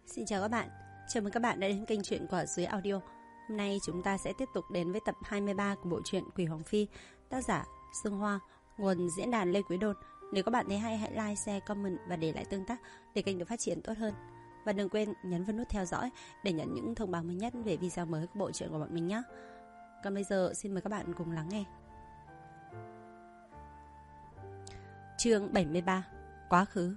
Xin chào các bạn, chào mừng các bạn đã đến kênh truyện của Dưới Audio. Hôm nay chúng ta sẽ tiếp tục đến với tập 23 của bộ truyện Quỷ Hoàng Phi, tác giả Sương Hoa, nguồn diễn đàn Lê Quý Đôn. Nếu các bạn thấy hay, hãy like, share, comment và để lại tương tác để kênh được phát triển tốt hơn. Và đừng quên nhấn vào nút theo dõi để nhận những thông báo mới nhất về video mới của bộ truyện của bọn mình nhé. Còn bây giờ xin mời các bạn cùng lắng nghe. Chương 73: Quá khứ.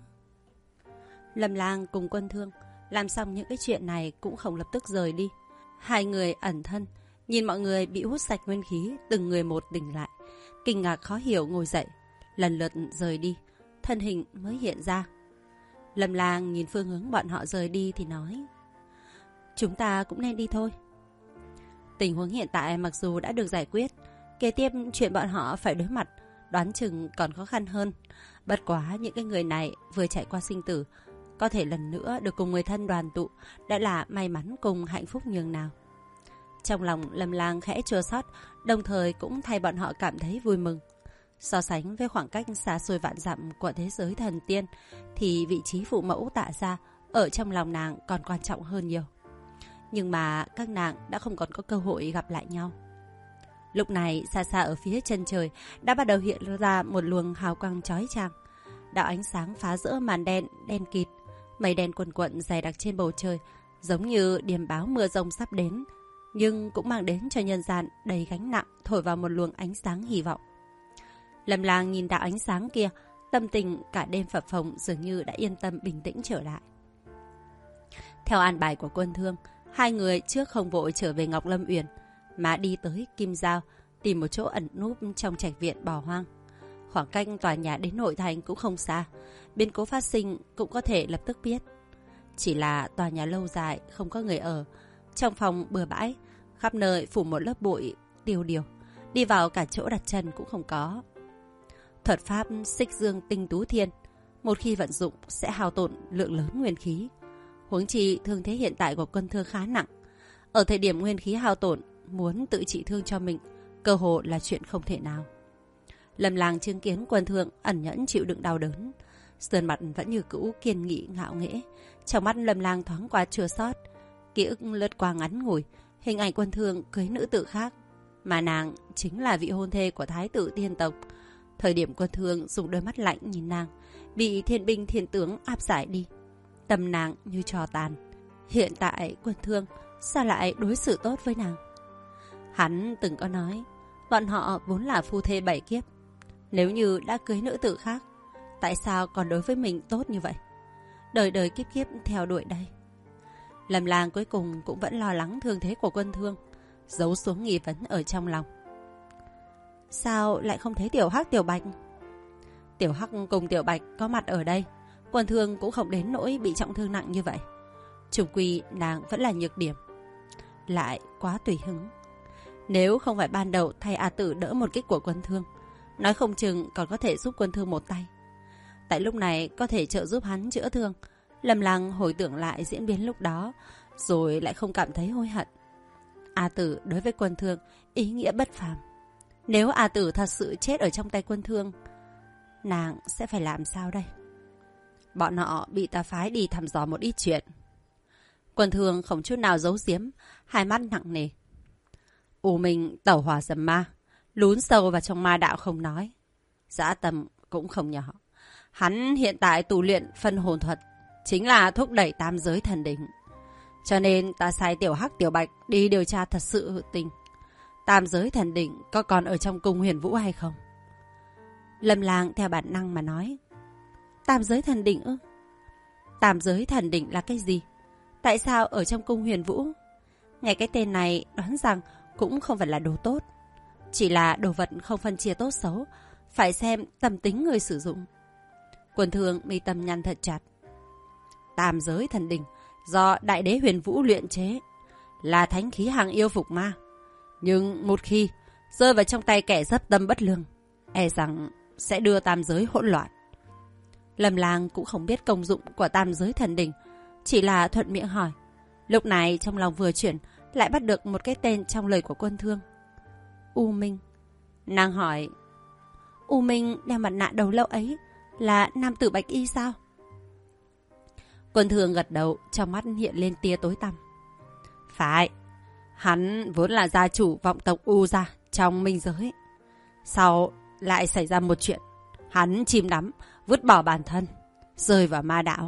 Lâm Lang cùng Quân Thương làm xong những cái chuyện này cũng không lập tức rời đi. Hai người ẩn thân, nhìn mọi người bị hút sạch nguyên khí, từng người một tỉnh lại, kinh ngạc khó hiểu ngồi dậy, lần lượt rời đi, thân hình mới hiện ra. Lâm Lang nhìn phương hướng bọn họ rời đi thì nói: chúng ta cũng nên đi thôi. Tình huống hiện tại mặc dù đã được giải quyết, kế tiếp chuyện bọn họ phải đối mặt đoán chừng còn khó khăn hơn. Bất quá những cái người này vừa trải qua sinh tử, có thể lần nữa được cùng người thân đoàn tụ đã là may mắn cùng hạnh phúc nhường nào. Trong lòng Lâm Lang khẽ chua xót, đồng thời cũng thay bọn họ cảm thấy vui mừng. So sánh với khoảng cách xa xôi vạn dặm của thế giới thần tiên, thì vị trí phụ mẫu Tạ Gia ở trong lòng nàng còn quan trọng hơn nhiều. Nhưng mà các nàng đã không còn có cơ hội gặp lại nhau. Lúc này xa xa ở phía chân trời đã bắt đầu hiện ra một luồng hào quang chói chang. Đạo ánh sáng phá vỡ màn đen đen kịt, mây đen quần quận dày đặc trên bầu trời, giống như điềm báo mưa rông sắp đến, nhưng cũng mang đến cho nhân gian đầy gánh nặng, thổi vào một luồng ánh sáng hy vọng. Lâm Lang nhìn đạo ánh sáng kia, tâm tình cả đêm phập phồng dường như đã yên tâm bình tĩnh trở lại. Theo an bài của Quân Thương, hai người trước không vội trở về Ngọc Lâm Uyển, mà đi tới Kim Giao, tìm một chỗ ẩn núp trong trạch viện bỏ hoang. Khoảng cách tòa nhà đến nội thành cũng không xa, biến cố phát sinh cũng có thể lập tức biết. Chỉ là tòa nhà lâu dài không có người ở, trong phòng bừa bãi, khắp nơi phủ một lớp bụi tiêu điều, đi vào cả chỗ đặt chân cũng không có. Thuật pháp Xích Dương Tinh Tú Thiên, một khi vận dụng sẽ hao tổn lượng lớn nguyên khí. Huống chi thương thế hiện tại của Quân Thương khá nặng, ở thời điểm nguyên khí hao tổn, muốn tự trị thương cho mình cơ hồ là chuyện không thể nào. Lâm Lang chứng kiến Quân Thương ẩn nhẫn chịu đựng đau đớn, sơn mặt vẫn như cũ kiên nghị ngạo nghễ. Trong mắt Lâm Lang thoáng qua chua xót, ký ức lướt qua ngắn ngủi, hình ảnh Quân Thương cưới nữ tử khác, mà nàng chính là vị hôn thê của Thái tử Tiên tộc. Thời điểm Quân Thương dùng đôi mắt lạnh nhìn nàng, bị thiên binh thiên tướng áp giải đi, tâm nàng như tro tàn. Hiện tại Quân Thương sao lại đối xử tốt với nàng? Hắn từng có nói, bọn họ vốn là phu thê 7 kiếp. Nếu như đã cưới nữ tử khác, tại sao còn đối với mình tốt như vậy? Đời đời kiếp kiếp theo đuổi đây. Lâm Lang cuối cùng cũng vẫn lo lắng thương thế của Quân Thương, giấu xuống nghi vấn ở trong lòng. Sao lại không thấy Tiểu Hắc Tiểu Bạch? Tiểu Hắc cùng Tiểu Bạch có mặt ở đây, Quân Thương cũng không đến nỗi bị trọng thương nặng như vậy. Chung quy nàng vẫn là nhược điểm, lại quá tùy hứng. Nếu không phải ban đầu thay A Tử đỡ một kích của Quân Thương, nói không chừng còn có thể giúp Quân Thương một tay. Tại lúc này có thể trợ giúp hắn chữa thương. Lâm Lang hồi tưởng lại diễn biến lúc đó, rồi lại không cảm thấy hối hận. A Tử đối với Quân Thương ý nghĩa bất phàm. Nếu A Tử thật sự chết ở trong tay Quân Thương, nàng sẽ phải làm sao đây? Bọn họ bị ta phái đi thăm dò một ít chuyện. Quân Thương không chút nào giấu giếm, hai mắt nặng nề. U Minh tẩu hỏa dầm ma, lún sâu vào trong ma đạo không nói, dã tâm cũng không nhỏ. Hắn hiện tại tu luyện phân hồn thuật, chính là thúc đẩy tam giới thần đỉnh. Cho nên ta sai Tiểu Hắc Tiểu Bạch đi điều tra thật sự tình, tam giới thần đỉnh có còn ở trong cung Huyền Vũ hay không? Lâm Lang theo bản năng mà nói. Tam giới thần đỉnh ư? Tam giới thần đỉnh là cái gì? Tại sao ở trong cung Huyền Vũ? Nghe cái tên này đoán rằng cũng không phải là đồ tốt, chỉ là đồ vật không phân chia tốt xấu, phải xem tâm tính người sử dụng. Quân Thương mi tâm nhăn thật chặt. Tam giới thần đỉnh do Đại Đế Huyền Vũ luyện chế, là thánh khí hàng yêu phục ma, nhưng một khi rơi vào trong tay kẻ dấp tâm bất lương, e rằng sẽ đưa tam giới hỗn loạn. Lâm Lang cũng không biết công dụng của tam giới thần đỉnh, chỉ là thuận miệng hỏi. Lúc này trong lòng vừa chuyển, lại bắt được một cái tên trong lời của Quân Thương. U Minh. Nàng hỏi, U Minh đeo mặt nạ đầu lâu ấy là nam tử bạch y sao? Quân Thương gật đầu, trong mắt hiện lên tia tối tăm. Phải, hắn vốn là gia chủ vọng tộc U gia trong minh giới. Sau lại xảy ra một chuyện, hắn chìm đắm, vứt bỏ bản thân, rơi vào ma đạo.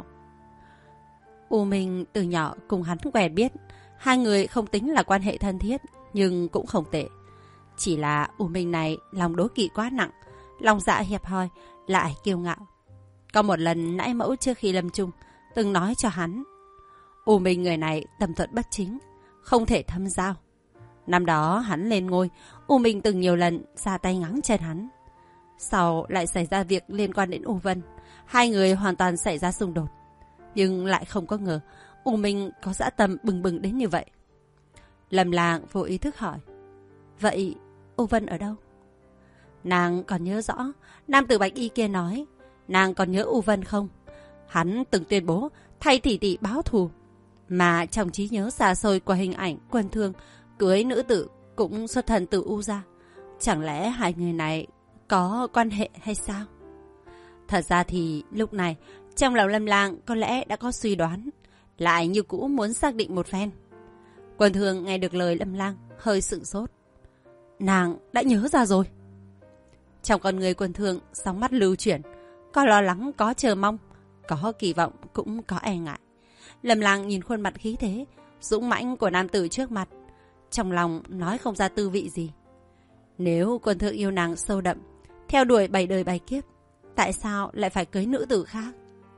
U Minh từ nhỏ cùng hắn quen biết, hai người không tính là quan hệ thân thiết, nhưng cũng không tệ. Chỉ là U Minh này lòng đố kỵ quá nặng, lòng dạ hẹp hòi, lại kiêu ngạo. Có một lần nãi mẫu trước khi lâm chung từng nói cho hắn, U Minh người này tâm thuận bất chính, không thể thâm giao. Năm đó hắn lên ngôi, U Minh từng nhiều lần ra tay ngáng chân hắn. Sau lại xảy ra việc liên quan đến U Vân, hai người hoàn toàn xảy ra xung đột. Nhưng lại không có ngờ U Minh có dã tâm bừng bừng đến như vậy. Lâm Lang vô ý thức hỏi, vậy U Vân ở đâu? Nàng còn nhớ rõ nam tử bạch y kia nói, nàng còn nhớ U Vân không? Hắn từng tuyên bố thay tỷ tỷ báo thù, mà trong trí nhớ xa xôi của hình ảnh Quân Thương cưới nữ tử cũng xuất thân từ U gia. Chẳng lẽ hai người này có quan hệ hay sao? Thật ra thì lúc này trong lòng Lâm Lang có lẽ đã có suy đoán, lại như cũ muốn xác định một phen. Quân Thương nghe được lời Lâm Lang hơi sửng sốt. Nàng đã nhớ ra rồi. Trong con người Quân Thương sóng mắt lưu chuyển, có lo lắng, có chờ mong, có kỳ vọng, cũng có e ngại. Lâm Lang nhìn khuôn mặt khí thế dũng mãnh của nam tử trước mặt, trong lòng nói không ra tư vị gì. Nếu Quân Thương yêu nàng sâu đậm, theo đuổi 7 đời 7 kiếp, tại sao lại phải cưới nữ tử khác?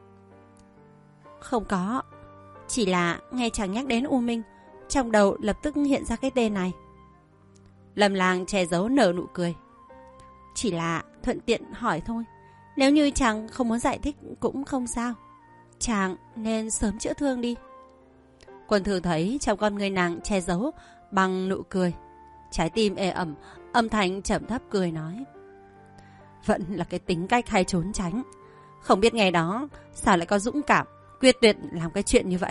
Không có, chỉ là nghe chàng nhắc đến U Minh, trong đầu lập tức hiện ra cái tên này. Lâm Lang che giấu nở nụ cười. Chỉ là thuận tiện hỏi thôi, nếu như chàng không muốn giải thích cũng không sao. Chàng nên sớm chữa thương đi. Quân Thương thấy trong con người nàng che giấu bằng nụ cười, trái tim ê ẩm, âm thanh trầm thấp cười nói, vẫn là cái tính cách hay trốn tránh. Không biết ngày đó sao lại có dũng cảm quyết tuyệt làm cái chuyện như vậy.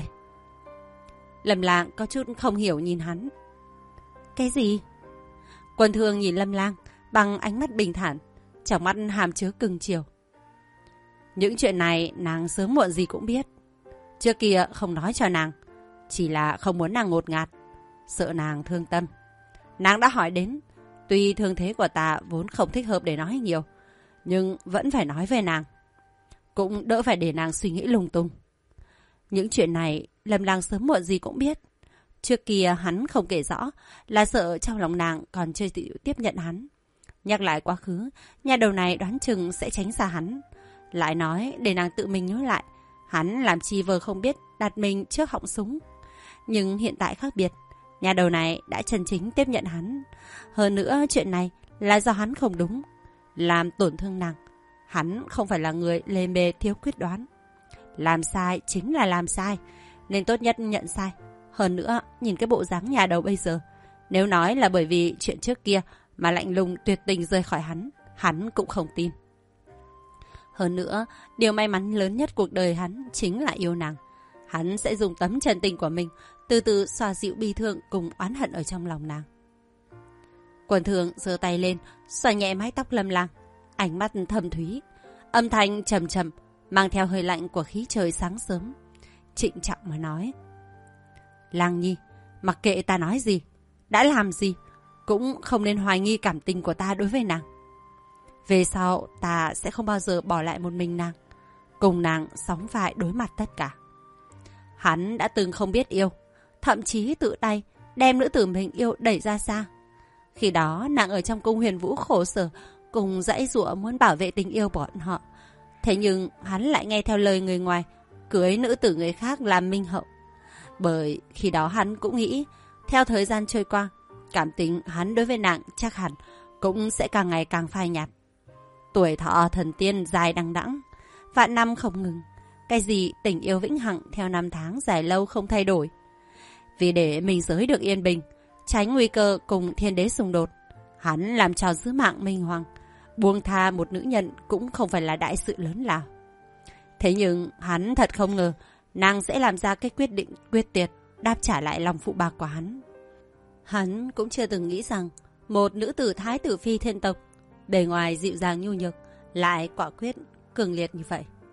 Lâm Lang có chút không hiểu nhìn hắn. Cái gì? Quân Thương nhìn Lâm Lang bằng ánh mắt bình thản, trong mắt hàm chứa cưng chiều. Những chuyện này nàng sớm muộn gì cũng biết. Trước kia không nói cho nàng, chỉ là không muốn nàng ngột ngạt, sợ nàng thương tâm. Nàng đã hỏi đến, tuy thương thế của ta vốn không thích hợp để nói nhiều, nhưng vẫn phải nói về nàng, cũng đỡ phải để nàng suy nghĩ lung tung. Những chuyện này Lâm Lang sớm muộn gì cũng biết. Trước kia hắn không kể rõ là sợ trong lòng nàng còn chưa chịu tiếp nhận hắn. Nhắc lại quá khứ, nhà đầu này đoán chừng sẽ tránh xa hắn. Lại nói để nàng tự mình nhớ lại, hắn làm chi vờ không biết đặt mình trước họng súng. Nhưng hiện tại khác biệt, nhà đầu này đã chân chính tiếp nhận hắn. Hơn nữa chuyện này là do hắn không đúng, làm tổn thương nàng. Hắn không phải là người lề mề thiếu quyết đoán. Làm sai chính là làm sai, nên tốt nhất nhận sai. Hơn nữa, nhìn cái bộ dáng nhà đầu bây giờ, nếu nói là bởi vì chuyện trước kia mà lạnh lùng tuyệt tình rời khỏi hắn cũng không tin. Hơn nữa, điều may mắn lớn nhất cuộc đời hắn chính là yêu nàng. Hắn sẽ dùng tấm chân tình của mình từ từ xoa dịu bi thương cùng oán hận ở trong lòng nàng. Quân Thương giơ tay lên, xoa nhẹ mái tóc Lâm Lang, ánh mắt thâm thúy, âm thanh trầm trầm, mang theo hơi lạnh của khí trời sáng sớm, trịnh trọng mà nói: Lang Nhi, mặc kệ ta nói gì, đã làm gì, cũng không nên hoài nghi cảm tình của ta đối với nàng. Về sau ta sẽ không bao giờ bỏ lại một mình nàng, cùng nàng sóng vai đối mặt tất cả. Hắn đã từng không biết yêu, thậm chí tự tay đem nữ tử mình yêu đẩy ra xa. Khi đó nàng ở trong cung Huyền Vũ khổ sở, cùng dãy giụa muốn bảo vệ tình yêu bọn họ. Thế nhưng hắn lại nghe theo lời người ngoài, cưới nữ tử người khác làm minh hậu. Bởi khi đó hắn cũng nghĩ, theo thời gian trôi qua, cảm tình hắn đối với nàng chắc hẳn cũng sẽ càng ngày càng phai nhạt. Tuổi thọ thần tiên dài đằng đẵng, vạn năm không ngừng. Cái gì tình yêu vĩnh hằng theo năm tháng dài lâu không thay đổi. Vì để mình giới được yên bình, tránh nguy cơ cùng thiên đế xung đột, hắn làm trò giữ mạng minh hoàng, buông tha một nữ nhân cũng không phải là đại sự lớn lao. Thế nhưng hắn thật không ngờ nàng sẽ làm ra cái quyết định quyết tuyệt, đáp trả lại lòng phụ bạc của hắn. Hắn cũng chưa từng nghĩ rằng một nữ tử thái tử phi thiên tộc, bề ngoài dịu dàng nhu nhược, lại quả quyết cường liệt như vậy.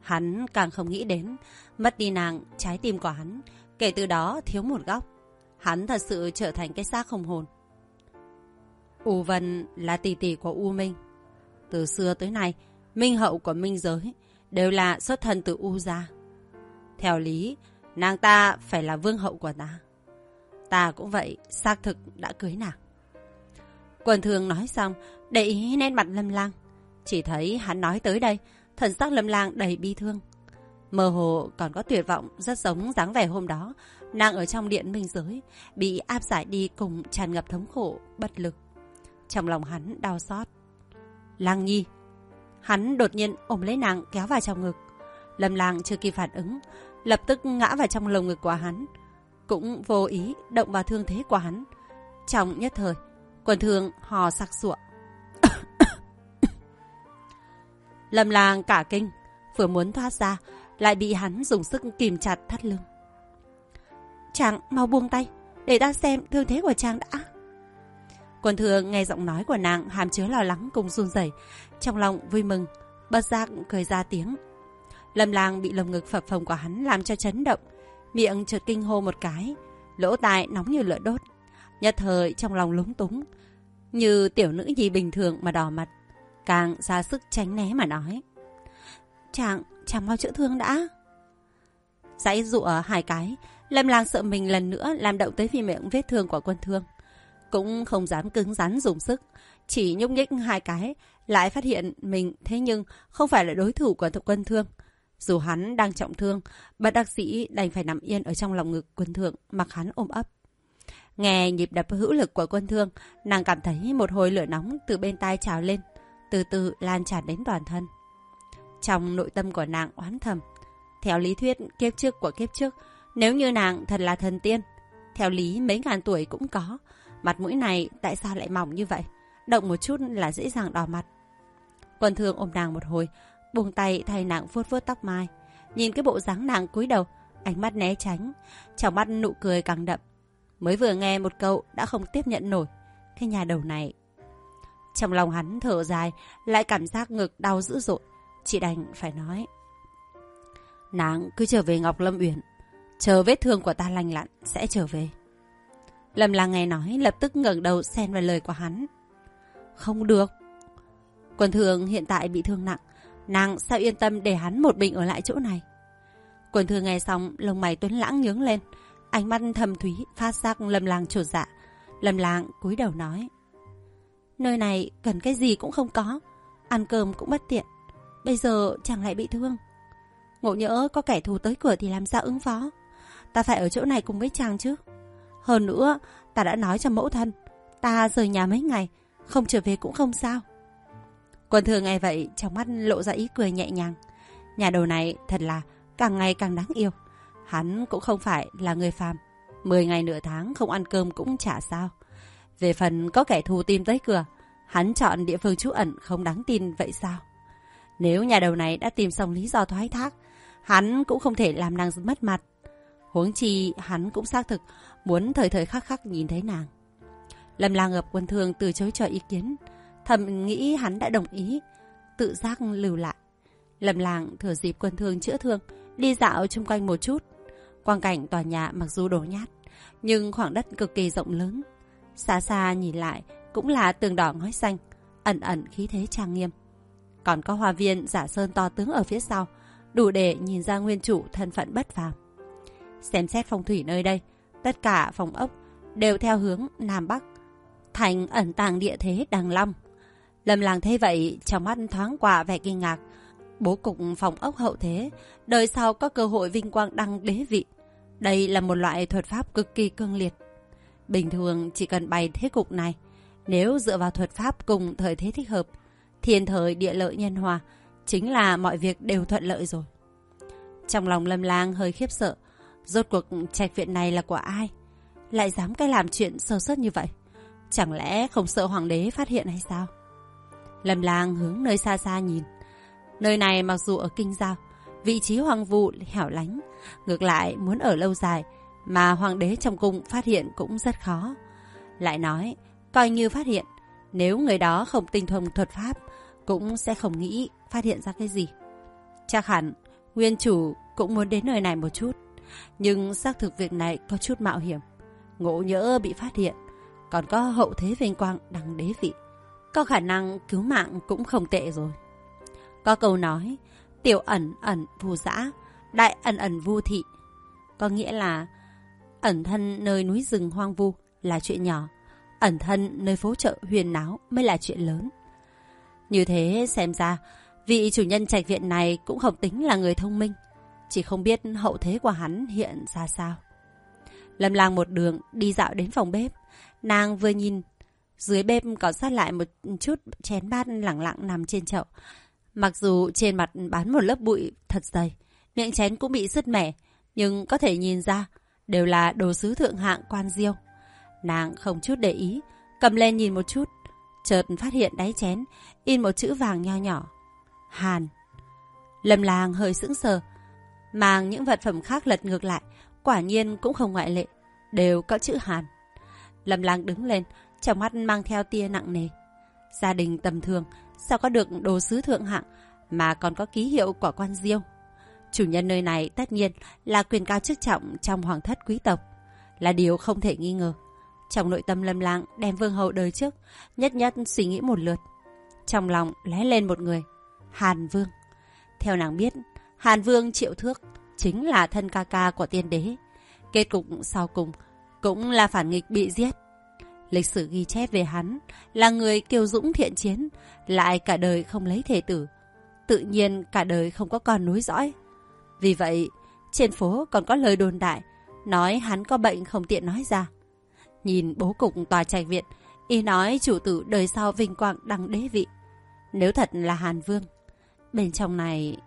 Hắn càng không nghĩ đến mất đi nàng, trái tim của hắn kể từ đó thiếu một góc. Hắn thật sự trở thành cái xác không hồn. U Vân là tỷ tỷ của U Minh. Từ xưa tới nay, minh hậu của minh giới đều là xuất thân từ U gia. Theo lý, nàng ta phải là vương hậu của ta. Ta cũng vậy, xác thực đã cưới nàng. Quần Thường nói xong, để ý nét mặt Lâm Lang. Chỉ thấy hắn nói tới đây, thần sắc Lâm Lang đầy bi thương. Mơ hồ còn có tuyệt vọng, rất giống dáng vẻ hôm đó nàng ở trong điện minh giới, bị áp giải đi cùng tràn ngập thống khổ, bất lực. Trong lòng hắn đau xót. Lang Nhi. Hắn đột nhiên ôm lấy nàng kéo vào trong ngực. Lâm Lang chưa kịp phản ứng, lập tức ngã vào trong lồng ngực của hắn, cũng vô ý động vào thương thế của hắn. Trong nhất thời, Quần Thường hò sặc sụa. Lâm Lang cả kinh, vừa muốn thoát ra, lại bị hắn dùng sức kìm chặt thắt lưng. Chàng mau buông tay, để ta xem thương thế của chàng đã. Quần Thường nghe giọng nói của nàng hàm chứa lo lắng cùng run rẩy, trong lòng vui mừng, bất giác cười ra tiếng. Lâm Lang bị lồng ngực phập phồng của hắn làm cho chấn động, miệng chợt kinh hô một cái, lỗ tai nóng như lửa đốt, nhất thời trong lòng lúng túng, như tiểu nữ nhi bình thường mà đỏ mặt, càng ra sức tránh né mà nói: Chàng mau chữa thương đã. Giãy giụa hai cái, Lâm Lang sợ mình lần nữa làm động tới miệng vết thương của Quân Thương, cũng không dám cứng rắn dùng sức, chỉ nhúc nhích hai cái, lại phát hiện mình thế nhưng không phải là đối thủ của Quân Thương. Dù hắn đang trọng thương, bất đắc dĩ đành phải nằm yên ở trong lòng ngực Quân Thương, mặc hắn ôm ấp. Nghe nhịp đập hữu lực của Quân Thương, nàng cảm thấy một hồi lửa nóng từ bên tai trào lên, từ từ lan tràn đến toàn thân. Trong nội tâm của nàng oán thầm, theo lý thuyết kiếp trước của kiếp trước, nếu như nàng thật là thần tiên, theo lý mấy ngàn tuổi cũng có, mặt mũi này tại sao lại mỏng như vậy, động một chút là dễ dàng đỏ mặt. Quân Thương ôm nàng một hồi, buông tay thay nàng vuốt vuốt tóc mai, nhìn cái bộ dáng nàng cúi đầu, ánh mắt né tránh, trong mắt nụ cười càng đậm. Mới vừa nghe một câu đã không tiếp nhận nổi, cái nhà đầu này. Trong lòng hắn thở dài, lại cảm giác ngực đau dữ dội, chỉ đành phải nói: Nàng cứ trở về Ngọc Lâm Uyển, chờ vết thương của ta lành lặn sẽ trở về. Lâm Lang nghe nói lập tức ngẩng đầu xen vào lời của hắn. Không được. Quân Thường hiện tại bị thương nặng, nàng sao yên tâm để hắn một mình ở lại chỗ này. Quân Thường nghe xong, lông mày tuấn lãng nhướng lên, ánh mắt thầm thúy phát giác Lâm Lang chột dạ. Lâm Lang cúi đầu nói: Nơi này cần cái gì cũng không có, ăn cơm cũng bất tiện, bây giờ chàng lại bị thương, ngộ nhỡ có kẻ thù tới cửa thì làm sao ứng phó? Ta phải ở chỗ này cùng với chàng chứ. Hơn nữa, ta đã nói cho mẫu thân, ta rời nhà mấy ngày, không trở về cũng không sao. Quân Thường nghe vậy, trong mắt lộ ra ý cười nhẹ nhàng. Nhà đầu này thật là càng ngày càng đáng yêu. Hắn cũng không phải là người phàm, 10 ngày nửa tháng không ăn cơm cũng chả sao. Về phần có kẻ thù tìm tới cửa, hắn chọn địa phương trú ẩn không đáng tin vậy sao? Nếu nhà đầu này đã tìm xong lý do thoái thác, hắn cũng không thể làm nàng mất mặt. Huống chi hắn cũng xác thực muốn thời thời khắc khắc nhìn thấy nàng. Lâm Lang gặp Quân Thương từ chối cho ý kiến, thầm nghĩ hắn đã đồng ý, tự giác lưu lại. Lâm Lang thừa dịp Quân Thương chữa thương, đi dạo chung quanh một chút. Quang cảnh tòa nhà mặc dù đổ nhát, nhưng khoảng đất cực kỳ rộng lớn. Xa xa nhìn lại cũng là tường đỏ ngói xanh, ẩn ẩn khí thế trang nghiêm. Còn có hoa viên giả sơn to tướng ở phía sau, đủ để nhìn ra nguyên chủ thân phận bất phàm. Xem xét phong thủy nơi đây, tất cả phòng ốc đều theo hướng Nam Bắc, thành ẩn tàng địa thế Đằng Long. Lâm Lang thấy vậy, trong mắt thoáng qua vẻ kinh ngạc. Bố cục phòng ốc hậu thế, đời sau có cơ hội vinh quang đăng đế vị. Đây là một loại thuật pháp cực kỳ cương liệt. Bình thường chỉ cần bày thế cục này, nếu dựa vào thuật pháp cùng thời thế thích hợp, thiên thời địa lợi nhân hòa, chính là mọi việc đều thuận lợi rồi. Trong lòng Lâm Lang hơi khiếp sợ, rốt cuộc trạch viện này là của ai? Lại dám cái làm chuyện sơ suất như vậy? Chẳng lẽ không sợ hoàng đế phát hiện hay sao? Lâm Lang hướng nơi xa xa nhìn. Nơi này mặc dù ở kinh giao, vị trí hoang vu hẻo lánh, ngược lại muốn ở lâu dài mà hoàng đế trong cung phát hiện cũng rất khó. Lại nói, coi như phát hiện, nếu người đó không tinh thông thuật pháp, cũng sẽ không nghĩ phát hiện ra cái gì. Chắc hẳn Nguyên chủ cũng muốn đến nơi này một chút, nhưng xác thực việc này có chút mạo hiểm. Ngộ nhỡ bị phát hiện, còn có hậu thế vinh quang đăng đế vị, có khả năng cứu mạng cũng không tệ rồi. Có câu nói, tiểu ẩn ẩn vu dã, đại ẩn ẩn vu thị. Có nghĩa là ẩn thân nơi núi rừng hoang vu là chuyện nhỏ, ẩn thân nơi phố chợ huyền náo mới là chuyện lớn. Như thế xem ra, vị chủ nhân trạch viện này cũng không tính là người thông minh, chỉ không biết hậu thế của hắn hiện ra sao. Lâm Lang một đường đi dạo đến phòng bếp, nàng vừa nhìn, dưới bếp còn sót lại một chút chén bát lẳng lặng nằm trên chậu. Mặc dù trên mặt bám một lớp bụi thật dày, miệng chén cũng bị sứt mẻ, nhưng có thể nhìn ra đều là đồ sứ thượng hạng quan diêu. Nàng không chút để ý, cầm lên nhìn một chút, chợt phát hiện đáy chén in một chữ vàng nho nhỏ: Hàn. Lâm Lang hơi sững sờ, mang những vật phẩm khác lật ngược lại, quả nhiên cũng không ngoại lệ, đều có chữ Hàn. Lâm Lang đứng lên, trong mắt mang theo tia nặng nề. Gia đình tầm thường sao có được đồ sứ thượng hạng mà còn có ký hiệu của quan diêu? Chủ nhân nơi này tất nhiên là quyền cao chức trọng trong hoàng thất quý tộc, là điều không thể nghi ngờ. Trong nội tâm Lâm Lang đem vương hậu đời trước nhất nhất suy nghĩ một lượt, trong lòng lóe lên một người: Hàn Vương. Theo nàng biết, Hàn Vương Triệu Thước chính là thân ca ca của tiên đế. Kết cục sau cùng cũng là phản nghịch bị giết. Lịch sử ghi chép về hắn là người kiêu dũng thiện chiến, lại cả đời không lấy thể tử, tự nhiên cả đời không có con nối dõi. Vì vậy, trên phố còn có lời đồn đại nói hắn có bệnh không tiện nói ra. Nhìn bố cục tòa trạch viện, y nói chủ tử đời sau vinh quang đăng đế vị. Nếu thật là Hàn Vương, bên trong này...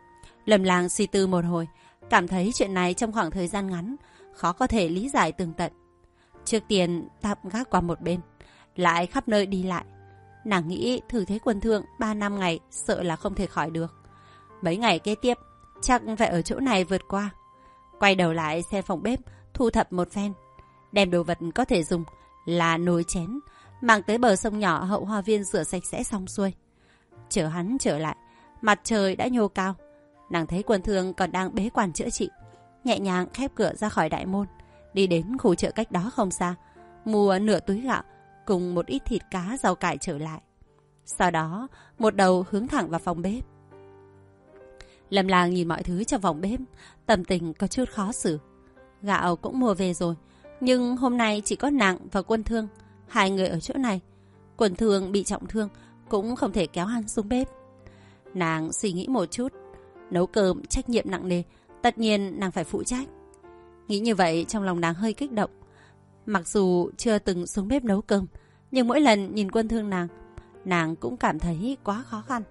Lâm Lang suy tư một hồi, cảm thấy chuyện này trong khoảng thời gian ngắn khó có thể lý giải tường tận. Trước tiên tạm gác qua một bên, lại khắp nơi đi lại. Nàng nghĩ thử thế quân thương 3 năm ngày sợ là không thể khỏi được. Mấy ngày kế tiếp chắc phải ở chỗ này vượt qua. Quay đầu lại xe phòng bếp, thu thập một phen, đem đồ vật có thể dùng là nồi chén mang tới bờ sông nhỏ hậu hoa viên rửa sạch sẽ xong xuôi. Chờ hắn trở lại, mặt trời đã nhô cao. Nàng thấy quân thương còn đang bế quan chữa trị, nhẹ nhàng khép cửa ra khỏi đại môn, đi đến khu chợ cách đó không xa, mua nửa túi gạo cùng một ít thịt cá rau cải trở lại. Sau đó một đầu hướng thẳng vào phòng bếp. Lâm Lang nhìn mọi thứ trong phòng bếp, tâm tình có chút khó xử. Gạo cũng mua về rồi, nhưng hôm nay chỉ có nàng và quân thương, hai người ở chỗ này. Quân thương bị trọng thương, cũng không thể kéo hắn xuống bếp. Nàng suy nghĩ một chút, nấu cơm trách nhiệm nặng nề, tất nhiên nàng phải phụ trách. Nghĩ như vậy trong lòng nàng hơi kích động. Mặc dù chưa từng xuống bếp nấu cơm, nhưng mỗi lần nhìn quân thương nàng cũng cảm thấy quá khó khăn.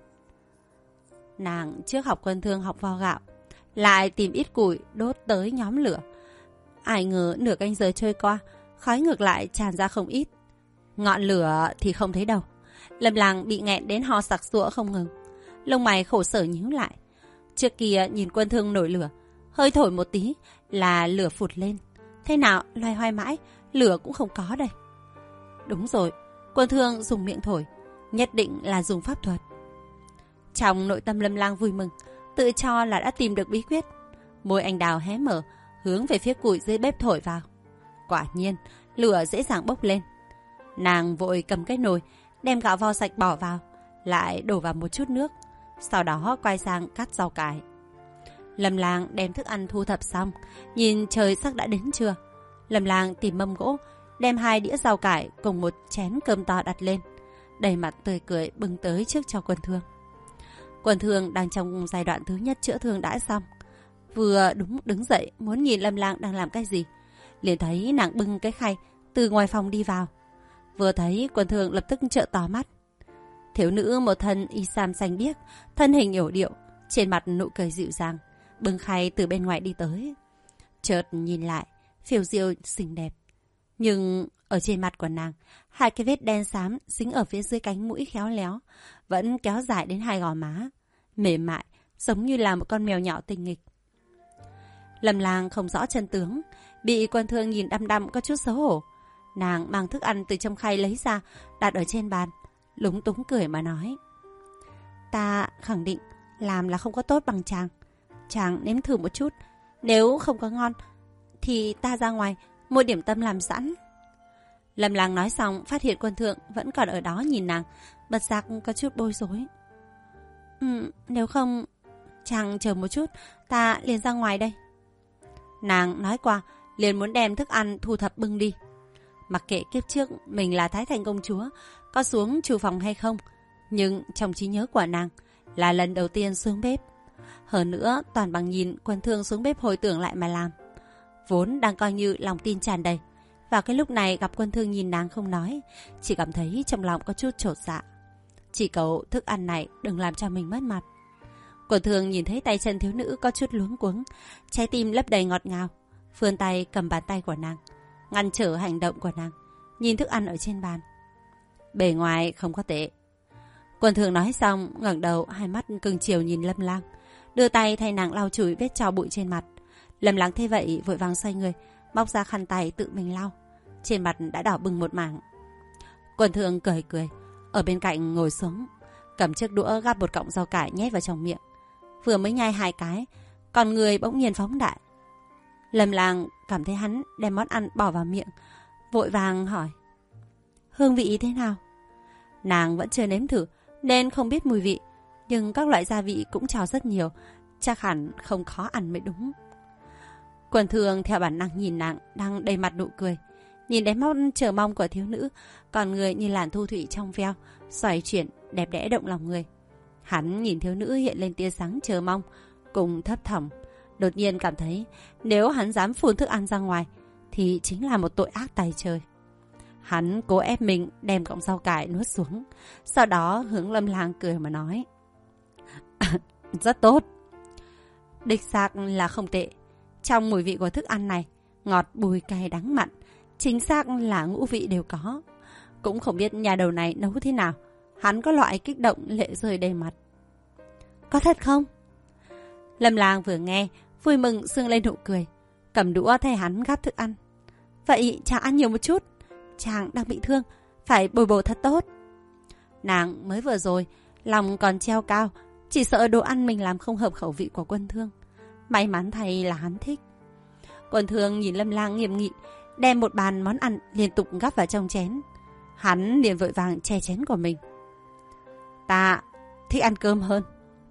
Nàng trước học quân thương học vo gạo, lại tìm ít củi đốt tới nhóm lửa. Ai ngờ nửa canh giờ trôi qua, khói ngược lại tràn ra không ít. Ngọn lửa thì không thấy đâu. Lâm Lang bị nghẹn đến ho sặc sụa không ngừng, lông mày khổ sở nhíu lại. Trước kia nhìn quân thương nổi lửa, hơi thổi một tí là lửa phụt lên. Thế nào loay hoay mãi, lửa cũng không có đây. Đúng rồi, quân thương dùng miệng thổi, nhất định là dùng pháp thuật. Trong nội tâm Lâm Lang vui mừng, tự cho là đã tìm được bí quyết. Môi anh đào hé mở, hướng về phía củi dưới bếp thổi vào. Quả nhiên, lửa dễ dàng bốc lên. Nàng vội cầm cái nồi, đem gạo vo sạch bỏ vào, lại đổ vào một chút nước, sau đó quay sang cắt rau cải. Lâm Lang đem thức ăn thu thập xong, nhìn trời sắp đã đến trưa. Lâm Lang tìm mâm gỗ, đem 2 đĩa rau cải cùng một chén cơm to đặt lên, đầy mặt tươi cười bưng tới trước cho quân thương. Quân thương đang trong giai đoạn thứ nhất chữa thương đã xong, vừa đúng đứng dậy muốn nhìn Lâm Lang đang làm cái gì, liền thấy nàng bưng cái khay từ ngoài phòng đi vào. Vừa thấy quân thương lập tức trợn to mắt. Thiếu nữ một thân y sam xanh biếc, thân hình yểu điệu, trên mặt nụ cười dịu dàng, bưng khay từ bên ngoài đi tới. Chợt nhìn lại, phiêu diêu xinh đẹp, nhưng ở trên mặt của nàng, 2 cái vết đen xám dính ở phía dưới cánh mũi khéo léo, vẫn kéo dài đến 2 gò má, mềm mại, giống như là một con mèo nhỏ tinh nghịch. Lâm Lang không rõ chân tướng, bị quân thương nhìn đăm đăm có chút xấu hổ. Nàng mang thức ăn từ trong khay lấy ra, đặt ở trên bàn, lúng túng cười mà nói: Ta khẳng định làm là không có tốt bằng chàng. chàng nếm thử một chút. Nếu không có ngon, thì ta ra ngoài mua điểm tâm làm sẵn. Lâm Lang nói xong, phát hiện Quân Thượng vẫn còn ở đó nhìn nàng, bật giác có chút bối rối. Nếu không, chàng chờ một chút, ta liền ra ngoài đây. Nàng nói qua, liền muốn đem thức ăn thu thập bưng đi. Mặc kệ kiếp trước mình là Thái Thành công chúa, có xuống厨phòng hay không, nhưng trong trí nhớ của nàng là lần đầu tiên xuống bếp. Hơn nữa, toàn bằng nhìn Quân Thương xuống bếp hồi tưởng lại mà làm. Vốn đang coi như lòng tin tràn đầy. Vào cái lúc này gặp Quân Thương nhìn nàng không nói, chỉ cảm thấy trong lòng có chút chột dạ. Chỉ cầu thức ăn này đừng làm cho mình mất mặt. Quân Thương nhìn thấy tay chân thiếu nữ có chút luống cuống, trái tim lấp đầy ngọt ngào, vươn tay cầm bàn tay của nàng, ngăn trở hành động của nàng, nhìn thức ăn ở trên bàn. Bề ngoài không có tệ. Quân Thương nói xong, ngẩng đầu, hai mắt cưng chiều nhìn Lâm Lang, đưa tay thay nàng lau chùi vết tro bụi trên mặt. Lâm Lang thấy vậy vội vàng xoay người, móc ra khăn tay tự mình lau. Trên mặt đã đỏ bừng một mảng. Quân Thương cười cười, ở bên cạnh ngồi xuống, cầm chiếc đũa gắp một cọng rau cải nhét vào trong miệng. Vừa mới nhai 2 cái, còn người bỗng nhiên phóng đại. Lâm Lang cảm thấy hắn đem món ăn bỏ vào miệng, vội vàng hỏi: hương vị thế nào? Nàng vẫn chưa nếm thử nên không biết mùi vị, nhưng các loại gia vị cũng trào rất nhiều, chắc hẳn không khó ăn mới đúng. Quân Thương theo bản năng nhìn nàng đang đầy mặt nụ cười, nhìn đáy mắt chờ mong của thiếu nữ, còn người như làn thu thủy trong veo, xoay chuyển đẹp đẽ động lòng người. Hắn nhìn thiếu nữ hiện lên tia sáng chờ mong, cùng thấp thỏm, đột nhiên cảm thấy nếu hắn dám phun thức ăn ra ngoài thì chính là một tội ác tày trời. Hắn cố ép mình đem cọng rau cải nuốt xuống, sau đó hướng Lâm Lang cười mà nói: rất tốt. Đích xác là không tệ. Trong mùi vị của thức ăn này, ngọt, bùi, cay, đắng, mặn, chính xác là ngũ vị đều có. Cũng không biết nhà đầu này nấu thế nào, hắn có loại kích động lệ rơi đầy mặt. Có thật không? Lâm Lang vừa nghe, vui mừng sương lên nụ cười, cầm đũa thay hắn gắp thức ăn. Vậy chàng ăn nhiều một chút, chàng đang bị thương, phải bồi bổ thật tốt. Nàng mới vừa rồi, lòng còn treo cao, chỉ sợ đồ ăn mình làm không hợp khẩu vị của Quân Thương. May mắn thay là hắn thích. Quân Thương nhìn Lâm Lang nghiêm nghị, đem một bàn món ăn liên tục gắp vào trong chén. Hắn liền vội vàng che chén của mình. Ta thích ăn cơm hơn.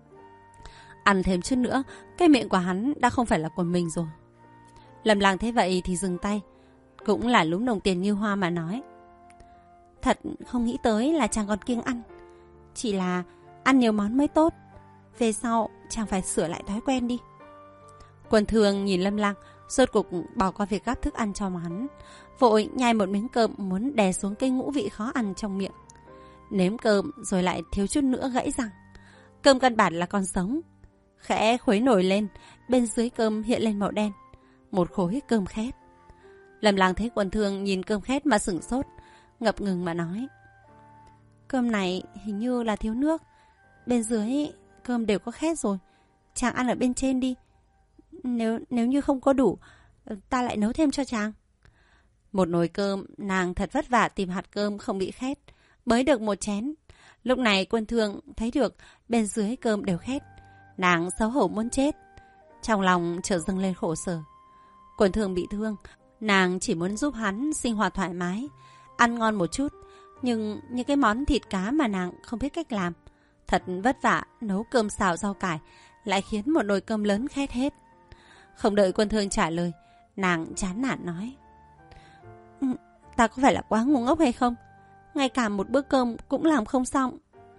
Ăn thêm chút nữa, cái miệng của hắn đã không phải là của mình rồi. Lâm Lang thế vậy thì dừng tay, cũng là lúm đồng tiền như hoa mà nói: thật không nghĩ tới là chàng còn kiêng ăn. Chỉ là ăn nhiều món mới tốt, về sau chàng phải sửa lại thói quen đi. Quân Thương nhìn Lâm Lang, rốt cuộc bỏ qua việc gắp thức ăn cho hắn, vội nhai một miếng cơm muốn đè xuống cái ngũ vị khó ăn trong miệng. Nếm cơm rồi lại thiếu chút nữa gãy răng. Cơm căn bản là còn sống. Khẽ khuấy nổi lên, bên dưới cơm hiện lên màu đen, một khối cơm khét. Lâm Lang thấy Quân Thương nhìn cơm khét mà sửng sốt, ngập ngừng mà nói: cơm này hình như là thiếu nước, bên dưới cơm đều có khét rồi, chàng ăn ở bên trên đi. Nếu như không có đủ, ta lại nấu thêm cho chàng. Một nồi cơm, nàng thật vất vả tìm hạt cơm không bị khét, bới được một chén. Lúc này Quân Thương thấy được bên dưới cơm đều khét, nàng xấu hổ muốn chết, trong lòng chợt dâng lên khổ sở. Quân Thương bị thương, nàng chỉ muốn giúp hắn sinh hoạt thoải mái, ăn ngon một chút, nhưng những cái món thịt cá mà nàng không biết cách làm, thật vất vả nấu cơm xào rau cải, lại khiến một nồi cơm lớn khét hết. Không đợi Quân Thương trả lời, nàng chán nản nói: ta có phải là quá ngu ngốc hay không? Ngay cả một bữa cơm cũng làm không xong.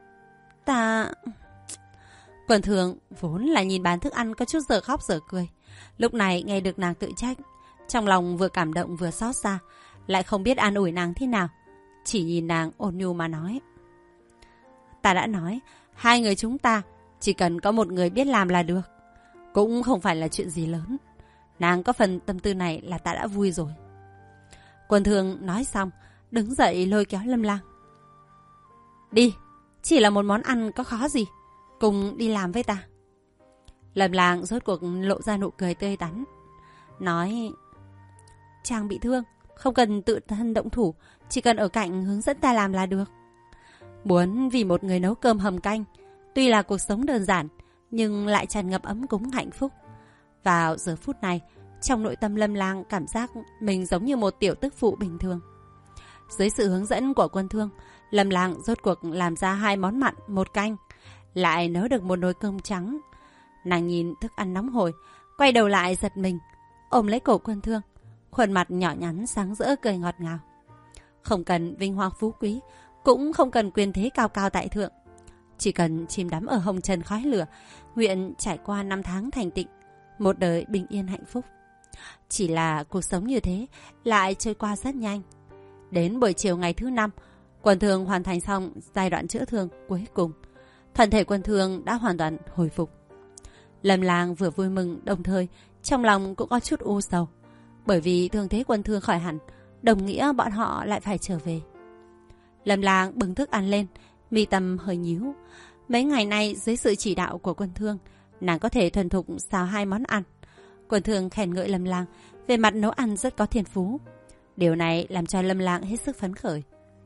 Quân Thương vốn là nhìn bàn thức ăn có chút giờ khóc giờ cười, lúc này nghe được nàng tự trách, trong lòng vừa cảm động vừa xót xa, lại không biết an ủi nàng thế nào, chỉ nhìn nàng ôn nhu mà nói: ta đã nói, hai người chúng ta chỉ cần có một người biết làm là được, cũng không phải là chuyện gì lớn. Nàng có phần tâm tư này là ta đã vui rồi. Quân Thương nói xong, đứng dậy lôi kéo Lâm Lang: đi, chỉ là một món ăn có khó gì, cùng đi làm với ta. Lâm Lang rốt cuộc lộ ra nụ cười tươi tắn, nói: chàng bị thương, không cần tự thân động thủ, chỉ cần ở cạnh hướng dẫn ta làm là được. Muốn vì một người nấu cơm hầm canh, tuy là cuộc sống đơn giản, nhưng lại tràn ngập ấm cúng hạnh phúc. Vào giờ phút này, trong nội tâm Lâm Lang cảm giác mình giống như một tiểu tức phụ bình thường. Dưới sự hướng dẫn của Quân Thương, Lâm Lang rốt cuộc làm ra 2 món mặn, 1 canh, lại nấu được một nồi cơm trắng. Nàng nhìn thức ăn nóng hổi, quay đầu lại giật mình, ôm lấy cổ Quân Thương, khuôn mặt nhỏ nhắn sáng rỡ cười ngọt ngào. Không cần vinh hoa phú quý, cũng không cần quyền thế cao cao tại thượng, chỉ cần chìm đắm ở hồng trần khói lửa, nguyện trải qua 5 tháng thành tịnh, một đời bình yên hạnh phúc. Chỉ là cuộc sống như thế lại trôi qua rất nhanh. Đến buổi chiều ngày thứ 5, Quân Thương hoàn thành xong giai đoạn chữa thương cuối cùng. Thân thể Quân Thương đã hoàn toàn hồi phục. Lâm Lang vừa vui mừng, đồng thời trong lòng cũng có chút u sầu. Bởi vì thương thế Quân Thương khỏi hẳn, đồng nghĩa bọn họ lại phải trở về. Lâm Lang bưng thức ăn lên, mi tâm hơi nhíu. Mấy ngày nay dưới sự chỉ đạo của Quân Thương, nàng có thể thuần thục xào 2 món ăn. Quân Thương khen ngợi Lâm Lang về mặt nấu ăn rất có thiên phú. Điều này làm cho Lâm Lang hết sức phấn khởi.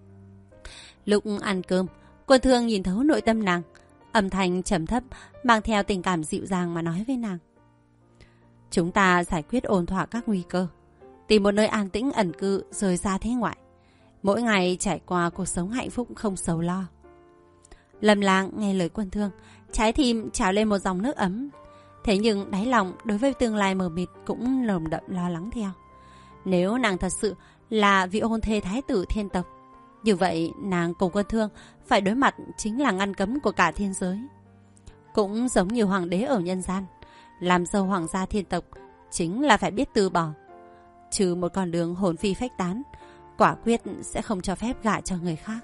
Lúc ăn cơm, Quân Thương nhìn thấu nội tâm nàng, âm thanh trầm thấp mang theo tình cảm dịu dàng mà nói với nàng: chúng ta giải quyết ổn thỏa các nguy cơ, tìm một nơi an tĩnh ẩn cư rời xa thế ngoại, mỗi ngày trải qua cuộc sống hạnh phúc không sầu lo. Lâm Lang nghe lời Quân Thương, trái tim trào lên một dòng nước ấm. Thế nhưng đáy lòng đối với tương lai mờ mịt cũng nồng đậm lo lắng theo. Nếu nàng thật sự là vị hôn thê thái tử thiên tộc, như vậy nàng cùng Quân Thương phải đối mặt chính là ngăn cấm của cả thiên giới. Cũng giống như hoàng đế ở nhân gian, làm dâu hoàng gia thiên tộc chính là phải biết từ bỏ. Trừ một con đường hồn phi phách tán, quả quyết sẽ không cho phép gả cho người khác.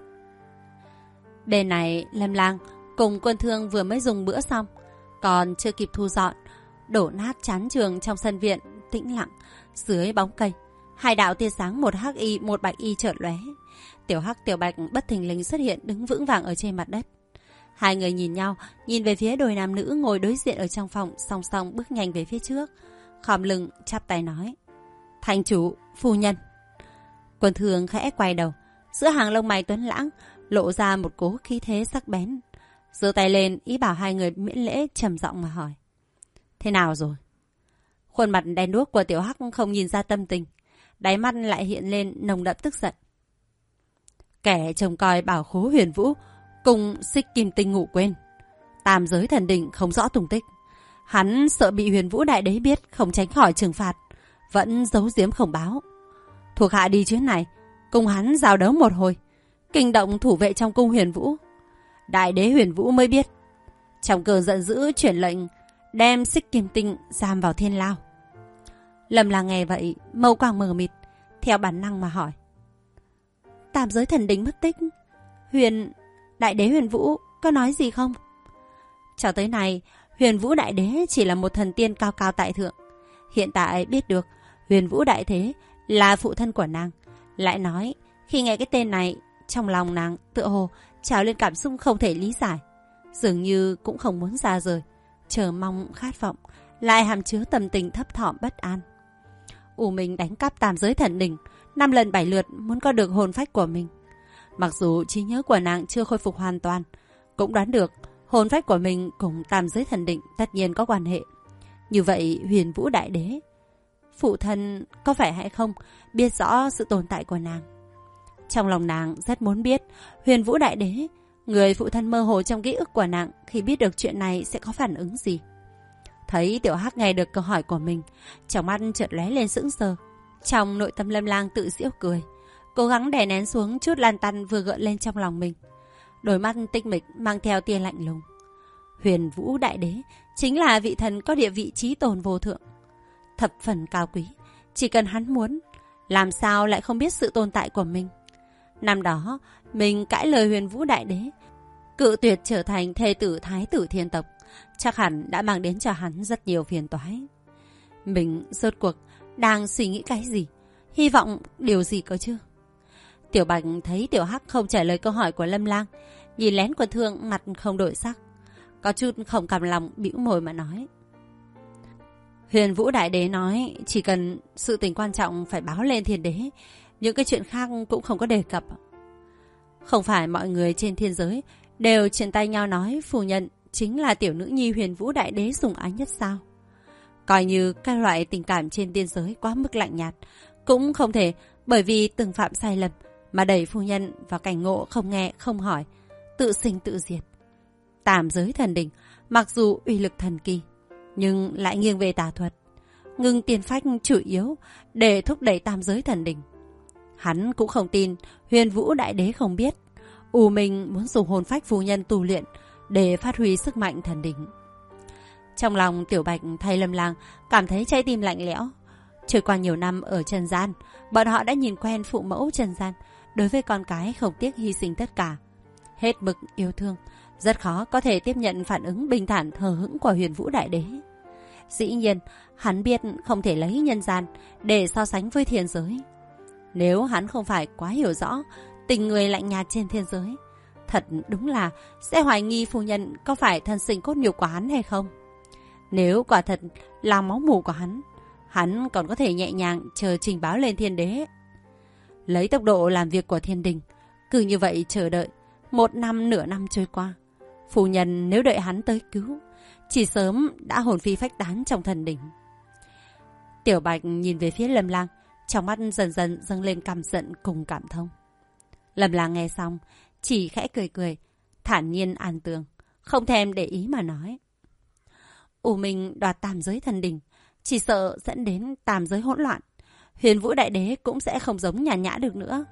Bên này Lâm Lang cùng Quân Thương vừa mới dùng bữa xong, còn chưa kịp thu dọn, đổ nát chán trường trong sân viện tĩnh lặng. Dưới bóng cây, 2 đạo tia sáng, một hắc y một bạch y chợt lóe. Tiểu Hắc Tiểu Bạch bất thình lình xuất hiện đứng vững vàng ở trên mặt đất. 2 người nhìn nhau, nhìn về phía đôi nam nữ ngồi đối diện ở trong phòng, song song bước nhanh về phía trước, khom lưng chắp tay nói: thành chủ, phu nhân. Quân Thương khẽ quay đầu, giữa hàng lông mày tuấn lãng lộ ra một cỗ khí thế sắc bén, giơ tay lên ý bảo 2 người miễn lễ, trầm giọng mà hỏi: thế nào rồi? Khuôn mặt đen đuốc của Tiểu Hắc không nhìn ra tâm tình, đáy mắt lại hiện lên nồng đậm tức giận. Kẻ trông coi bảo khố Huyền Vũ cùng Xích Kim Tinh ngủ quên, tam giới thần đỉnh không rõ tung tích. Hắn sợ bị Huyền Vũ đại đế biết, không tránh khỏi trừng phạt, vẫn giấu giếm không báo. Thuộc hạ đi chuyến này cùng hắn giao đấu một hồi, kinh động thủ vệ trong cung Huyền Vũ. Đại đế Huyền Vũ mới biết, trong cơn giận dữ chuyển lệnh đem Xích Kim Tinh giam vào thiên lao. Lâm Lang nghe vậy, mâu quang mờ mịt, theo bản năng mà hỏi: tam giới thần đỉnh mất tích, đại đế Huyền Vũ có nói gì không? Cho tới nay, Huyền Vũ đại đế chỉ là một thần tiên cao cao tại thượng. Hiện tại biết được Huyền Vũ đại thế là phụ thân của nàng, lại nói khi nghe cái tên này, trong lòng nàng tựa hồ trào lên cảm xúc không thể lý giải, dường như cũng không muốn ra rời, chờ mong khát vọng, lại hàm chứa tâm tình thấp thỏm bất an. Mình đánh cắp tam giới thần đỉnh 5 lần 7 lượt muốn có được hồn phách của mình. Mặc dù trí nhớ của nàng chưa khôi phục hoàn toàn, cũng đoán được hồn phách của mình cùng tam giới thần đỉnh tất nhiên có quan hệ. Như vậy Huyền Vũ đại đế, phụ thân có phải hay không biết rõ sự tồn tại của nàng? Trong lòng nàng rất muốn biết Huyền Vũ đại đế, người phụ thân mơ hồ trong ký ức của nàng, khi biết được chuyện này sẽ có phản ứng gì. Thấy Tiểu Hắc nghe được câu hỏi của mình, trong mắt chợt lóe lên sững sờ. Trong nội tâm Lâm Lang tự giễu cười, cố gắng đè nén xuống chút lan tăn vừa gợn lên trong lòng mình. Đôi mắt tinh mịch mang theo tia lạnh lùng. Huyền Vũ đại đế chính là vị thần có địa vị chí tôn vô thượng, thập phần cao quý. Chỉ cần hắn muốn, làm sao lại không biết sự tồn tại của mình. Năm đó mình cãi lời Huyền Vũ đại đế, cự tuyệt trở thành thê tử thái tử thiên tộc, chắc hẳn đã mang đến cho hắn rất nhiều phiền toái. Mình rốt cuộc đang suy nghĩ cái gì, hy vọng điều gì cơ chứ? Tiểu Bạch thấy Tiểu Hắc không trả lời câu hỏi của Lâm Lang, nhìn lén Quân Thương mặt không đổi sắc, có chút không cam lòng, bĩu môi mà nói: Huyền Vũ đại đế nói chỉ cần sự tình quan trọng phải báo lên thiên đế, những cái chuyện khác cũng không có đề cập. Không phải mọi người trên thiên giới đều trên tay nhau nói phu nhân chính là tiểu nữ nhi Huyền Vũ Đại Đế sủng ái nhất sao? Coi như các loại tình cảm trên tiên giới quá mức lạnh nhạt, cũng không thể bởi vì từng phạm sai lầm mà đẩy phu nhân vào cảnh ngộ không nghe không hỏi, tự sinh tự diệt. Tam giới thần đình mặc dù uy lực thần kỳ, nhưng lại nghiêng về tà thuật, ngưng tiên phách chủ yếu để thúc đẩy tam giới thần đình. Hắn cũng không tin Huyền Vũ Đại Đế không biết U Minh muốn dùng hồn phách phu nhân tu luyện để phát huy sức mạnh thần đình. Trong lòng Tiểu Bạch thay Lâm Lang cảm thấy trái tim lạnh lẽo. Trôi qua nhiều năm ở trần gian, bọn họ đã nhìn quen phụ mẫu trần gian đối với con cái không tiếc hy sinh tất cả, hết mực yêu thương, rất khó có thể tiếp nhận phản ứng bình thản hờ hững của Huyền Vũ Đại Đế. Dĩ nhiên, hắn biết không thể lấy nhân gian để so sánh với thiên giới. Nếu hắn không phải quá hiểu rõ tình người lạnh nhạt trên thiên giới, thật đúng là sẽ hoài nghi phu nhân có phải thân sinh cốt nhục của hắn hay không. Nếu quả thật là máu mủ của hắn còn có thể nhẹ nhàng chờ trình báo lên thiên đế. Lấy tốc độ làm việc của thiên đình, cứ như vậy chờ đợi 1 năm nửa năm trôi qua, phu nhân nếu đợi hắn tới cứu, chỉ sớm đã hồn phi phách tán trong thần đình. Tiểu Bạch nhìn về phía Lâm Lang, trong mắt dần dần dâng lên căm giận cùng cảm thông. Lâm Lang nghe xong, chỉ khẽ cười cười, thản nhiên an tường, không thèm để ý mà nói. U Minh đoạt tam giới thần đình, chỉ sợ dẫn đến tam giới hỗn loạn. Huyền Vũ Đại Đế cũng sẽ không giống nhàn nhã được nữa.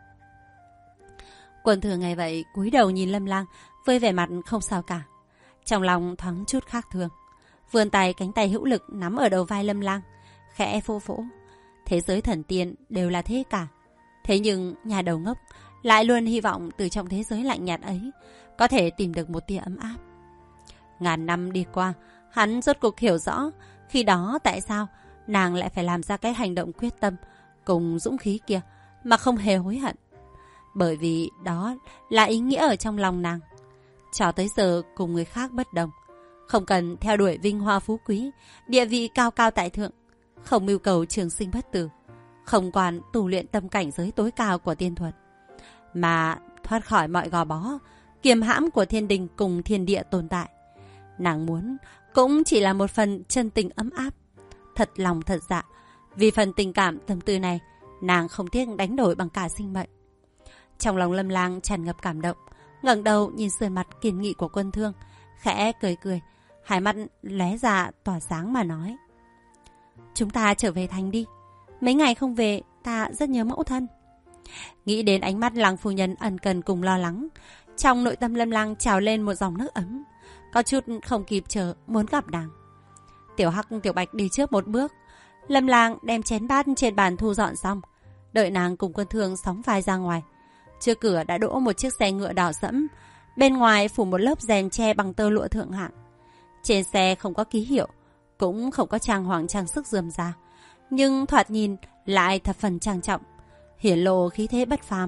Quân Thừa nghe vậy cúi đầu nhìn Lâm Lang với vẻ mặt không sao cả, trong lòng thoáng chút khác thường, vươn tay cánh tay hữu lực nắm ở đầu vai Lâm Lang, khẽ phô phỗ. Thế giới thần tiên đều là thế cả, thế nhưng nhà đầu ngốc lại luôn hy vọng từ trong thế giới lạnh nhạt ấy có thể tìm được một tia ấm áp. Ngàn năm đi qua, hắn rốt cuộc hiểu rõ khi đó tại sao nàng lại phải làm ra cái hành động quyết tâm cùng dũng khí kia mà không hề hối hận. Bởi vì đó là ý nghĩa ở trong lòng nàng. Cho tới giờ cùng người khác bất đồng, không cần theo đuổi vinh hoa phú quý, địa vị cao cao tại thượng, không mưu cầu trường sinh bất tử, không quản tu luyện tâm cảnh giới tối cao của tiên thuật, mà thoát khỏi mọi gò bó, kiềm hãm của thiên đình cùng thiên địa tồn tại. Nàng muốn cũng chỉ là một phần chân tình ấm áp, thật lòng thật dạ. Vì phần tình cảm tâm tư này, nàng không tiếc đánh đổi bằng cả sinh mệnh. Trong lòng Lâm Lang tràn ngập cảm động, ngẩng đầu nhìn sườn mặt kiên nghị của Quân Thương, khẽ cười cười, hai mắt lóe ra tỏa sáng mà nói. Chúng ta trở về thành đi. Mấy ngày không về, ta rất nhớ mẫu thân. Nghĩ đến ánh mắt Lăng phu nhân ân cần cùng lo lắng, trong nội tâm Lâm Lang trào lên một dòng nước ấm, có chút không kịp chờ muốn gặp nàng. Tiểu Hắc Tiểu Bạch đi trước một bước, Lâm Lang đem chén bát trên bàn thu dọn xong, đợi nàng cùng Quân Thương sóng vai ra ngoài. Trước cửa đã đỗ một chiếc xe ngựa đỏ sẫm, bên ngoài phủ một lớp rèm tre bằng tơ lụa thượng hạng. Trên xe không có ký hiệu, cũng không có trang hoàng trang sức rườm rà, nhưng thoạt nhìn lại thập phần trang trọng, hiển lộ khí thế bất phàm.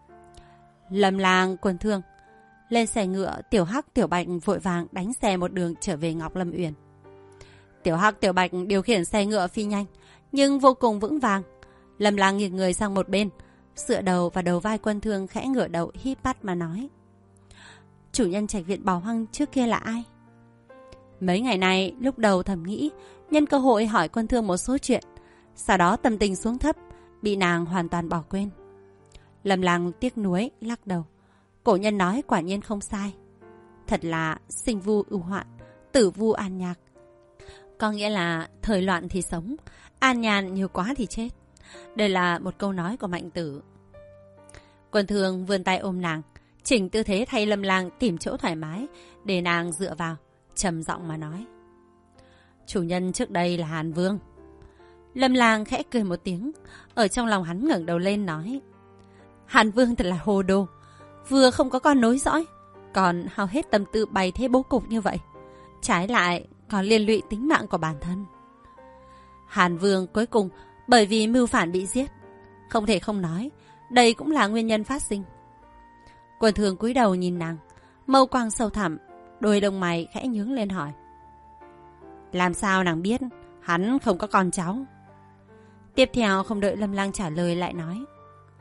Lâm Lang, Quân Thương lên xe ngựa, Tiểu Hắc Tiểu Bạch vội vàng đánh xe một đường trở về Ngọc Lâm Uyển. Tiểu Hắc Tiểu Bạch điều khiển xe ngựa phi nhanh, nhưng vô cùng vững vàng. Lâm Lang nghiêng người sang một bên, dựa đầu vào đầu vai Quân Thương, khẽ ngửa đầu híp mắt mà nói. Chủ nhân trạch viện Bảo Hoang trước kia là ai? Mấy ngày nay lúc đầu thầm nghĩ nhân cơ hội hỏi Quân Thương một số chuyện, sau đó tâm tình xuống thấp, bị nàng hoàn toàn bỏ quên. Lâm Lang tiếc nuối lắc đầu. Cổ nhân nói quả nhiên không sai, thật là sinh vu ưu hoạn, tử vu an nhạc. Có nghĩa là thời loạn thì sống, an nhàn nhiều quá thì chết. Đây là một câu nói của Mạnh Tử. Quân Thương vươn tay ôm nàng, chỉnh tư thế thay Lâm Lang tìm chỗ thoải mái để nàng dựa vào, trầm giọng mà nói. Chủ nhân trước đây là Hàn Vương. Lâm Lang khẽ cười một tiếng, ở trong lòng hắn ngẩng đầu lên nói. Hàn Vương thật là hồ đồ, vừa không có con nối dõi, còn hao hết tâm tư bày thế bố cục như vậy, trái lại còn liên lụy tính mạng của bản thân. Hàn Vương cuối cùng bởi vì mưu phản bị giết, không thể không nói, đây cũng là nguyên nhân phát sinh. Quân Thương cúi đầu nhìn nàng, mâu quang sâu thẳm, đôi lông mày khẽ nhướng lên hỏi. Làm sao nàng biết hắn không có con cháu? Tiếp theo không đợi Lâm Lang trả lời lại nói.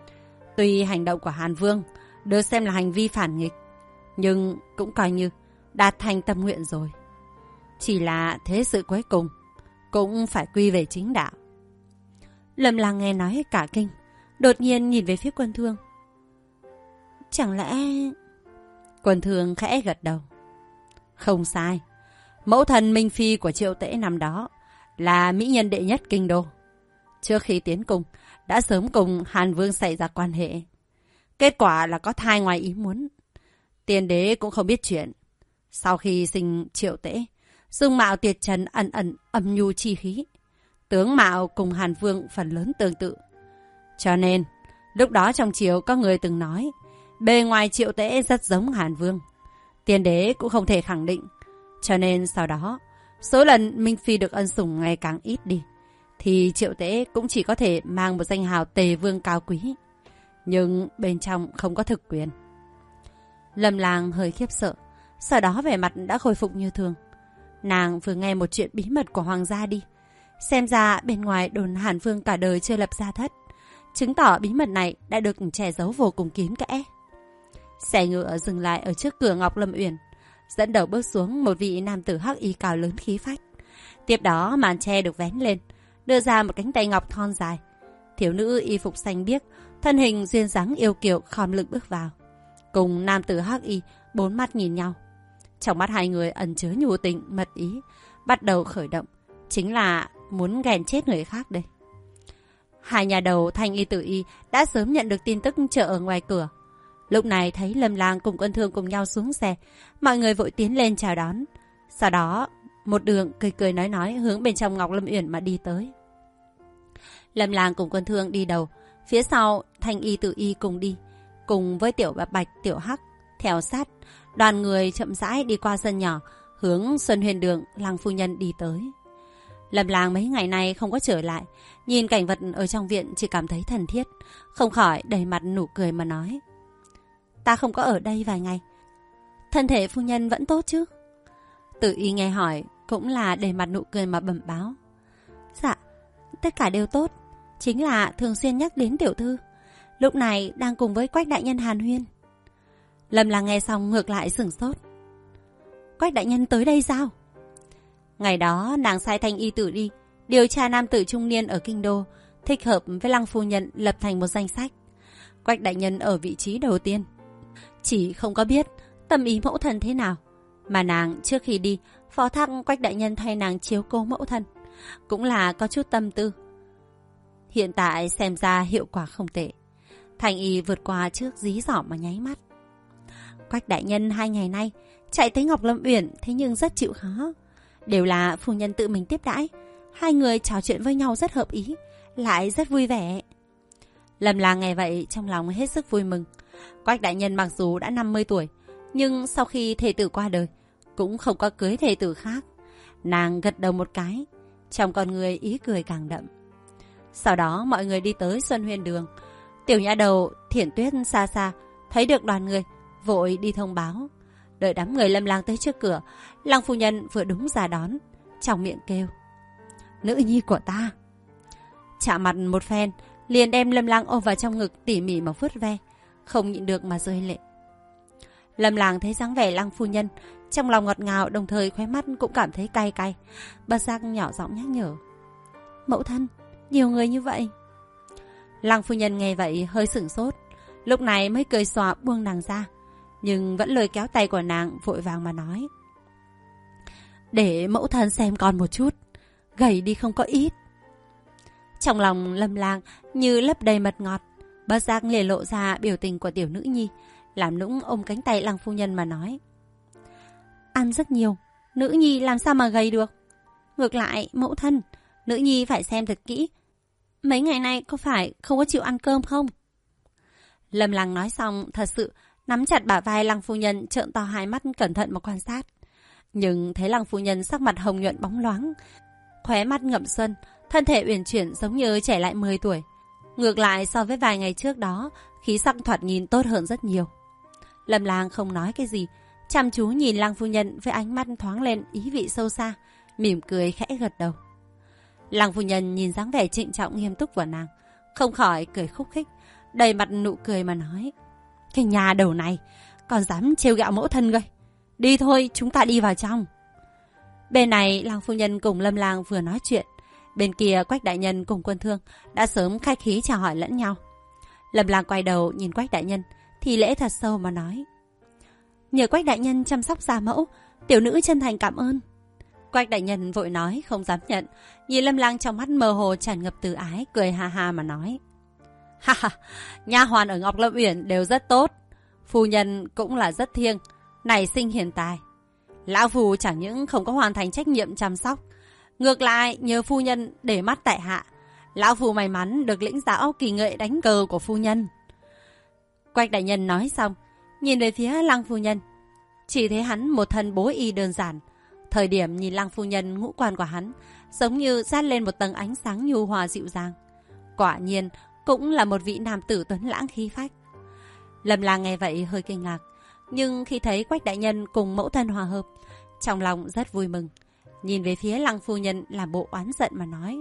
Tuy hành động của Hàn Vương được xem là hành vi phản nghịch, nhưng cũng coi như đạt thành tâm nguyện rồi. Chỉ là thế sự cuối cùng cũng phải quy về chính đạo. Lâm Lang nghe nói cả kinh, đột nhiên nhìn về phía Quân Thương. Chẳng lẽ... Quân Thương khẽ gật đầu. Không sai. Mẫu thân Minh Phi của Triệu Tễ năm đó là mỹ nhân đệ nhất kinh đô. Trước khi tiến cung đã sớm cùng Hàn Vương xảy ra quan hệ. Kết quả là có thai ngoài ý muốn. Tiên đế cũng không biết chuyện. Sau khi sinh Triệu Tễ, dung mạo tuyệt trần ẩn ẩn âm nhu chi khí. Tướng mạo cùng Hàn Vương phần lớn tương tự. Cho nên, lúc đó trong triều có người từng nói, bề ngoài Triệu Tễ rất giống Hàn Vương. Tiên đế cũng không thể khẳng định. Cho nên sau đó, số lần Minh Phi được ân sủng ngày càng ít đi, thì Triệu Tễ cũng chỉ có thể mang một danh hào Tề Vương cao quý. Nhưng bên trong không có thực quyền. Lâm Lang hơi khiếp sợ, sau đó vẻ mặt đã khôi phục như thường. Nàng vừa nghe một chuyện bí mật của hoàng gia đi. Xem ra bên ngoài đồn Hàn Vương cả đời chưa lập gia thất, chứng tỏ bí mật này đã được che giấu vô cùng kín kẽ. Xe ngựa dừng lại ở trước cửa Ngọc Lâm Uyển. Dẫn đầu bước xuống một vị nam tử hắc y cao lớn khí phách. Tiếp đó màn che được vén lên, đưa ra một cánh tay ngọc thon dài. Thiếu nữ y phục xanh biếc, thân hình duyên dáng yêu kiều khom lưng bước vào. Cùng nam tử hắc y bốn mắt nhìn nhau. Trong mắt hai người ẩn chứa nhu tình mật ý, bắt đầu khởi động. Chính là muốn ghen chết người khác đây. Hai nhà đầu Thanh y Tử y đã sớm nhận được tin tức chờ ở ngoài cửa. Lúc này thấy Lâm Lang cùng Quân Thương cùng nhau xuống xe, mọi người vội tiến lên chào đón. Sau đó một đường cười cười nói hướng bên trong Ngọc Lâm Uyển mà đi tới. Lâm Lang cùng Quân Thương đi đầu, phía sau Thanh y Tử y cùng đi, cùng với Tiểu Bạch Tiểu Hắc theo sát. Đoàn người chậm rãi đi qua sân nhỏ, hướng Xuân Huyền Đường Lăng phu nhân đi tới. Lâm Lang mấy ngày nay không có trở lại, nhìn cảnh vật ở trong viện chỉ cảm thấy thân thiết, không khỏi đầy mặt nụ cười mà nói: Ta không có ở đây vài ngày, thân thể phu nhân vẫn tốt chứ? Tử y nghe hỏi cũng là đầy mặt nụ cười mà bẩm báo: Dạ, tất cả đều tốt, chính là thường xuyên nhắc đến tiểu thư, lúc này đang cùng với Quách đại nhân hàn huyên. Lâm Lang nghe xong ngược lại sửng sốt. Quách đại nhân tới đây sao? Ngày đó nàng sai Thanh y tử đi điều tra nam tử trung niên ở kinh đô, thích hợp với Lăng phu nhân lập thành một danh sách. Quách đại nhân ở vị trí đầu tiên. Chỉ không có biết tâm ý mẫu thân thế nào, mà nàng trước khi đi phó thác Quách đại nhân thay nàng chiếu cố mẫu thân, cũng là có chút tâm tư. Hiện tại xem ra hiệu quả không tệ. Thanh y vượt qua trước dí dỏm mà nháy mắt. Quách đại nhân 2 ngày nay chạy tới Ngọc Lâm Uyển, thế nhưng rất chịu khó. Đều là phu nhân tự mình tiếp đãi, hai người trò chuyện với nhau rất hợp ý, lại rất vui vẻ. Lâm Lang nghe vậy trong lòng hết sức vui mừng. Quách đại nhân mặc dù đã 50 tuổi, nhưng sau khi thê tử qua đời cũng không có cưới thê tử khác. Nàng gật đầu một cái, trong con người ý cười càng đậm. Sau đó mọi người đi tới Xuân Huyền Đường. Tiểu nhã đầu Thiển Tuyết xa xa thấy được đoàn người, vội đi thông báo. Đợi đám người Lâm Lang tới trước cửa, Lăng phu nhân vừa đúng ra đón, trong miệng kêu: Nữ nhi của ta. Chạm mặt một phen, liền đem Lâm Lang ôm vào trong ngực tỉ mỉ mà vuốt ve, không nhịn được mà rơi lệ. Lâm Lang thấy dáng vẻ Lăng phu nhân, trong lòng ngọt ngào, đồng thời khóe mắt cũng cảm thấy cay cay, bất giác nhỏ giọng nhắc nhở: Mẫu thân, nhiều người như vậy. Lăng phu nhân nghe vậy hơi sửng sốt, lúc này mới cười xòa buông nàng ra, nhưng vẫn lôi kéo tay của nàng vội vàng mà nói: Để mẫu thân xem con một chút, gầy đi không có ít. Trong lòng Lâm Lang như lấp đầy mật ngọt, bất giác liền lộ ra biểu tình của tiểu nữ nhi, làm nũng ôm cánh tay Lăng phu nhân mà nói: Ăn rất nhiều, nữ nhi làm sao mà gầy được? Ngược lại mẫu thân, nữ nhi phải xem thật kỹ, mấy ngày nay có phải không có chịu ăn cơm không? Lâm Lang nói xong thật sự nắm chặt bả vai Lăng phu nhân, trợn to hai mắt cẩn thận mà quan sát. Nhưng thấy Lăng phu nhân sắc mặt hồng nhuận bóng loáng, khóe mắt ngậm xuân, thân thể uyển chuyển giống như trẻ lại 10 tuổi. Ngược lại so với vài ngày trước đó, khí sắc thoạt nhìn tốt hơn rất nhiều. Lâm Lang không nói cái gì, chăm chú nhìn Lăng phu nhân với ánh mắt thoáng lên ý vị sâu xa, mỉm cười khẽ gật đầu. Lăng phu nhân nhìn dáng vẻ trịnh trọng nghiêm túc của nàng, không khỏi cười khúc khích, đầy mặt nụ cười mà nói: Cái nhà đầu này còn dám trêu ghẹo mẫu thân gây, Đi thôi, chúng ta đi vào trong. Bên này, Lăng phu nhân cùng Lâm Lang vừa nói chuyện. Bên kia, Quách đại nhân cùng Quân Thương đã sớm khách khí chào hỏi lẫn nhau. Lâm Lang quay đầu nhìn Quách đại nhân, thì lễ thật sâu mà nói: nhờ Quách đại nhân chăm sóc gia mẫu, tiểu nữ chân thành cảm ơn. Quách đại nhân vội nói không dám nhận, nhìn Lâm Lang trong mắt mơ hồ tràn ngập từ ái, cười ha ha mà nói: ha ha, nha hoàn ở Ngọc Lâm Uyển đều rất tốt, phu nhân cũng là rất thiêng, nảy sinh hiền tài. Lão phu chẳng những không có hoàn thành trách nhiệm chăm sóc, ngược lại nhờ phu nhân để mắt tại hạ, lão phu may mắn được lĩnh giáo kỳ nghệ đánh cờ của phu nhân. Quách đại nhân nói xong, nhìn về phía Lăng phu nhân, chỉ thấy hắn một thân bố y đơn giản. Thời điểm nhìn Lăng phu nhân, ngũ quan của hắn giống như dát lên một tầng ánh sáng nhu hòa dịu dàng. Quả nhiên cũng là một vị nam tử tuấn lãng khí phách. Lâm Lang nghe vậy hơi kinh ngạc, nhưng khi thấy Quách đại nhân cùng mẫu thân hòa hợp, trong lòng rất vui mừng. Nhìn về phía Lăng phu nhân làm bộ oán giận mà nói: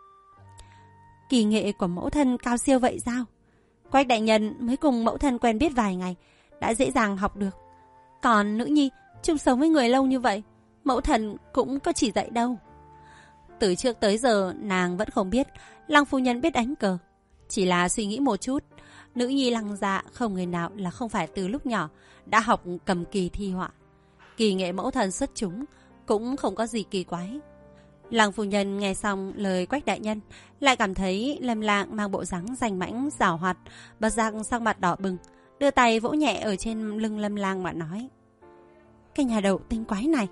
kỳ nghệ của mẫu thân cao siêu vậy sao? Quách đại nhân mới cùng mẫu thân quen biết vài ngày đã dễ dàng học được, còn nữ nhi chung sống với người lâu như vậy, mẫu thân cũng có chỉ dạy đâu. Từ trước tới giờ nàng vẫn không biết Lăng phu nhân biết đánh cờ, chỉ là suy nghĩ một chút, nữ nhi Lăng gia không người nào là không phải từ lúc nhỏ đã học cầm kỳ thi họa. Kỳ nghệ mẫu thân xuất chúng cũng không có gì kỳ quái. Lăng phu nhân nghe xong lời Quách đại nhân, lại cảm thấy Lâm Lang mang bộ dáng danh mãnh giảo hoạt, bật giác sắc mặt đỏ bừng, đưa tay vỗ nhẹ ở trên lưng Lâm Lang mà nói: cái nhà đầu tinh quái này.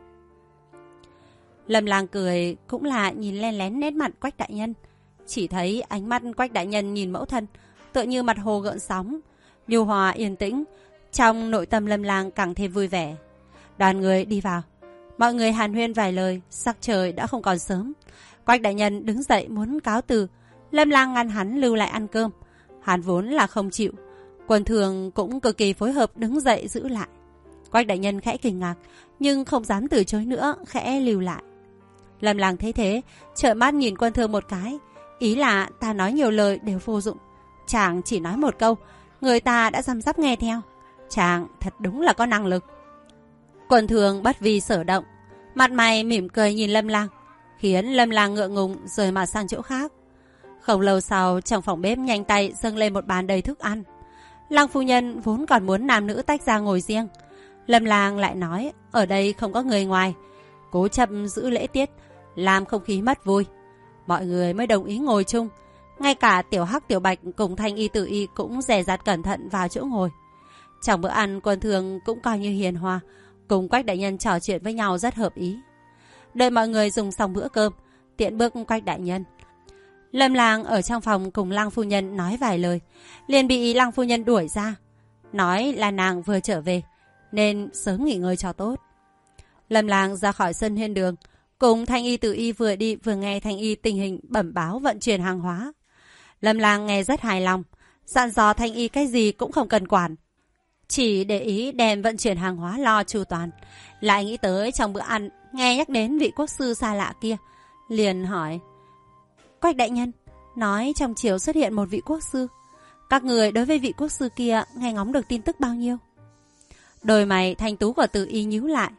Lâm Lang cười cũng là nhìn len lén nét mặt Quách đại nhân, chỉ thấy ánh mắt Quách đại nhân nhìn mẫu thân tựa như mặt hồ gợn sóng, nhu hòa yên tĩnh. Trong nội tâm Lâm Lang càng thêm vui vẻ. Đoàn người đi vào, mọi người hàn huyên vài lời, sắc trời đã không còn sớm. Quách đại nhân đứng dậy muốn cáo từ, Lâm Lang ngăn hắn lưu lại ăn cơm. Hắn vốn là không chịu, Quân Thường cũng cực kỳ phối hợp đứng dậy giữ lại. Quách đại nhân khẽ kinh ngạc, nhưng không dám từ chối nữa, khẽ lưu lại. Lâm Lang thấy thế, trợn mắt nhìn Quân Thương một cái, ý là ta nói nhiều lời đều vô dụng, chàng chỉ nói một câu, người ta đã răm rắp nghe theo. Chàng thật đúng là có năng lực. Quân Thường bất vi sở động, mặt mày mỉm cười nhìn Lâm Lang, khiến Lâm Lang ngượng ngùng rời mặt sang chỗ khác. Không lâu sau, trong phòng bếp nhanh tay dâng lên một bàn đầy thức ăn. Lăng phu nhân vốn còn muốn nam nữ tách ra ngồi riêng, Lâm Lang lại nói ở đây không có người ngoài, cố chấp giữ lễ tiết, làm không khí mất vui. Mọi người mới đồng ý ngồi chung. Ngay cả Tiểu Hắc, Tiểu Bạch cùng Thanh Y, Tử Y cũng dè dặt cẩn thận vào chỗ ngồi. Trong bữa ăn, Quân Thường cũng coi như hiền hòa, cùng Quách đại nhân trò chuyện với nhau rất hợp ý. Đợi mọi người dùng xong bữa cơm, tiện bước Quách đại nhân, Lâm Lang ở trong phòng cùng Lăng phu nhân nói vài lời, liền bị Lăng phu nhân đuổi ra, nói là nàng vừa trở về nên sớm nghỉ ngơi cho tốt. Lâm Lang ra khỏi sân hiên đường, cùng Thanh Y, Tử Y vừa đi vừa nghe Thanh Y tình hình bẩm báo vận chuyển hàng hóa. Lâm Lang nghe rất hài lòng, dặn dò Thanh Y cái gì cũng không cần quản, chỉ để ý đem vận chuyển hàng hóa lo chu toàn. Lại nghĩ tới trong bữa ăn nghe nhắc đến vị quốc sư xa lạ kia, liền hỏi: Quách đại nhân nói trong triều xuất hiện một vị quốc sư, các người đối với vị quốc sư kia nghe ngóng được tin tức bao nhiêu? Đôi mày thanh tú của Tử Y nhíu lại.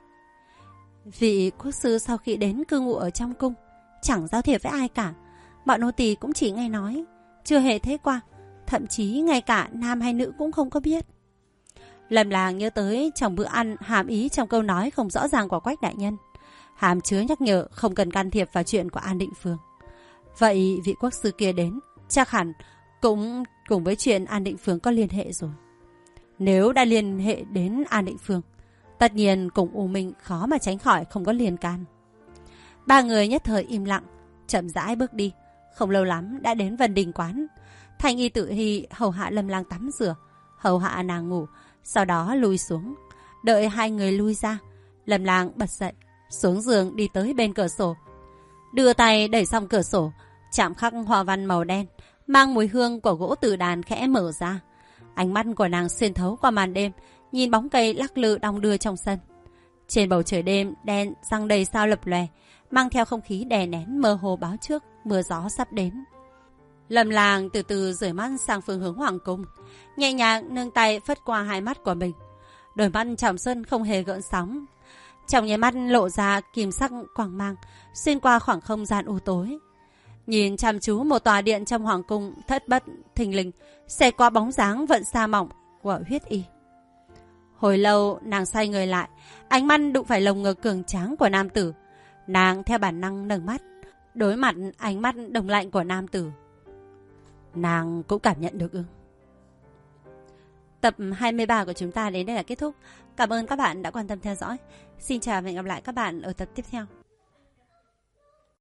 Vị quốc sư sau khi đến cư ngụ ở trong cung, chẳng giao thiệp với ai cả, bọn nô tỳ cũng chỉ nghe nói, chưa hề thấy qua, thậm chí ngay cả nam hay nữ cũng không có biết. Lâm Lang nhớ tới trong bữa ăn hàm ý trong câu nói không rõ ràng của Quách đại nhân, hàm chứa nhắc nhở không cần can thiệp vào chuyện của An Định Phường. Vậy vị quốc sư kia đến chắc hẳn cũng cùng với chuyện An Định Phường có liên hệ rồi. Nếu đã liên hệ đến An Định Phường, tất nhiên cùng U Minh khó mà tránh khỏi không có liên can. Ba người nhất thời im lặng, chậm rãi bước đi. Không lâu lắm đã đến Vân Đình quán. Thanh Y, Tử Y hầu hạ Lâm Lang tắm rửa, hầu hạ nàng ngủ, sau đó lui xuống. Đợi hai người lui ra, Lâm Lang bật dậy, xuống giường đi tới bên cửa sổ, đưa tay đẩy xong cửa sổ, chạm khắc hoa văn màu đen mang mùi hương của gỗ tử đàn khẽ mở ra. Ánh mắt của nàng xuyên thấu qua màn đêm, nhìn bóng cây lắc lư đong đưa trong sân. Trên bầu trời đêm đen răng đầy sao lập lòe, mang theo không khí đè nén mơ hồ báo trước mưa gió sắp đến. Lâm Lang từ từ rời mắt sang phương hướng hoàng cung, nhẹ nhàng nâng tay phất qua hai mắt của mình. Đôi mắt trong sân không hề gợn sóng, Trong nháy mắt lộ ra kim sắc quang mang, xuyên qua khoảng không gian u tối. Nhìn chăm chú một tòa điện trong hoàng cung, thất bất thình lình xẻ qua bóng dáng vận xa mỏng của Huyết Y. Hồi lâu nàng xoay người lại, ánh mắt đụng phải lồng ngực cường tráng của nam tử. Nàng theo bản năng nâng mắt, đối mặt ánh mắt đồng lạnh của nam tử. Nàng cũng cảm nhận được ư? Tập 23 của chúng ta đến đây là kết thúc. Cảm ơn các bạn đã quan tâm theo dõi. Xin chào và hẹn gặp lại các bạn ở tập tiếp theo.